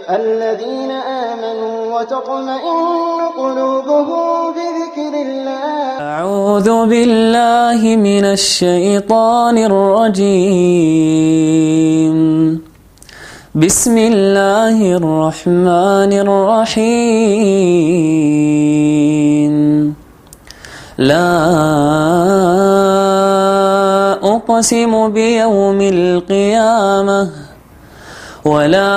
الذين آمنوا وتطمئن قلوبهم بذكر الله. أعوذ بالله من الشيطان الرجيم. بسم الله الرحمن الرحيم. لا أقسم بيوم القيامة ولا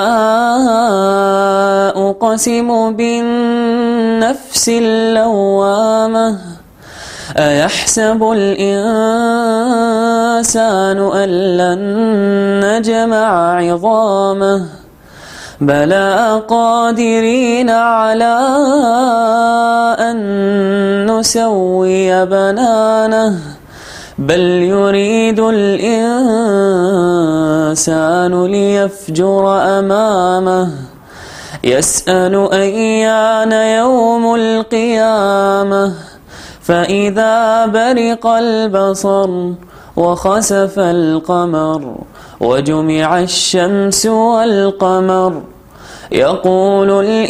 أقسم بالنفس اللوامة. أيحسب الإنسان أن لن نجمع عظامه بلى قادرين على أن نسوي بنانه بل يريد الإنسان ليفجر أمامه يسأل أيان يوم القيامة فإذا برق البصر وخسف القمر وجمع الشمس والقمر يقول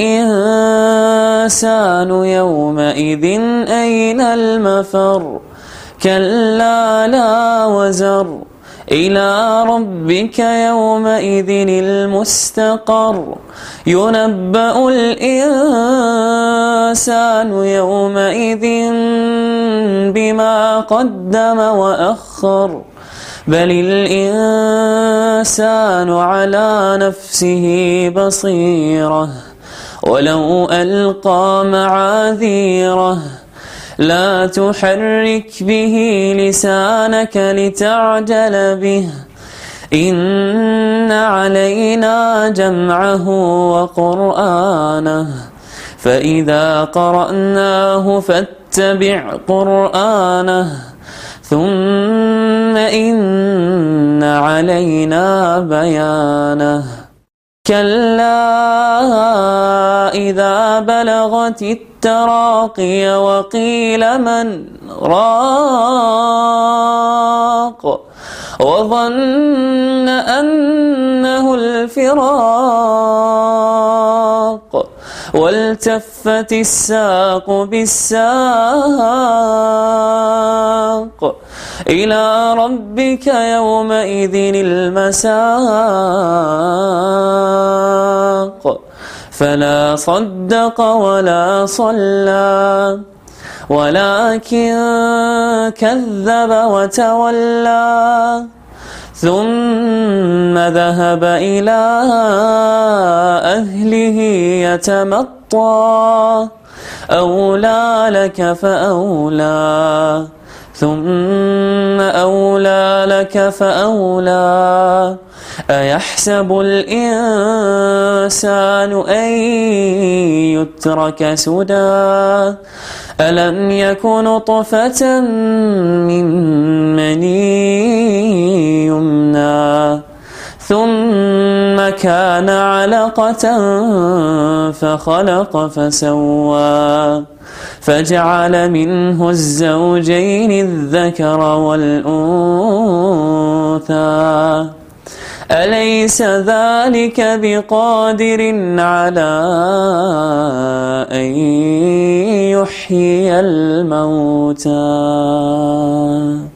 الإنسان يومئذ أين المفر كلا لا وزر إلى ربك يومئذ المستقر ينبأ الإنسان يومئذ بما قدم وأخر بل الإنسان على نفسه بصيرة ولو ألقى معاذيره لا تحرك به لسانك لتعجل به إن علينا جمعه وقرآنه فإذا قرأناه فاتبع قرآنه ثم إن علينا بيانه كلا إذا بلغت التراقي وقيل من راق وظن أنه الفراق والتفت الساق بالساق إلى ربك يومئذ المساق فلا صدق ولا صلى ولكن كذب وتولى ثم ذهب إلى أهله يتمطى أولى لك فأولى ثم أولى لك فأولى أيحسب الإنسان أن يترك سدى ألم يكن نطفة من مني يمنى ثم كان علقة فخلق فسوى فجعل منه الزوجين الذكر والأنثى أليس ذلك بقادر على أن يحيي الموتى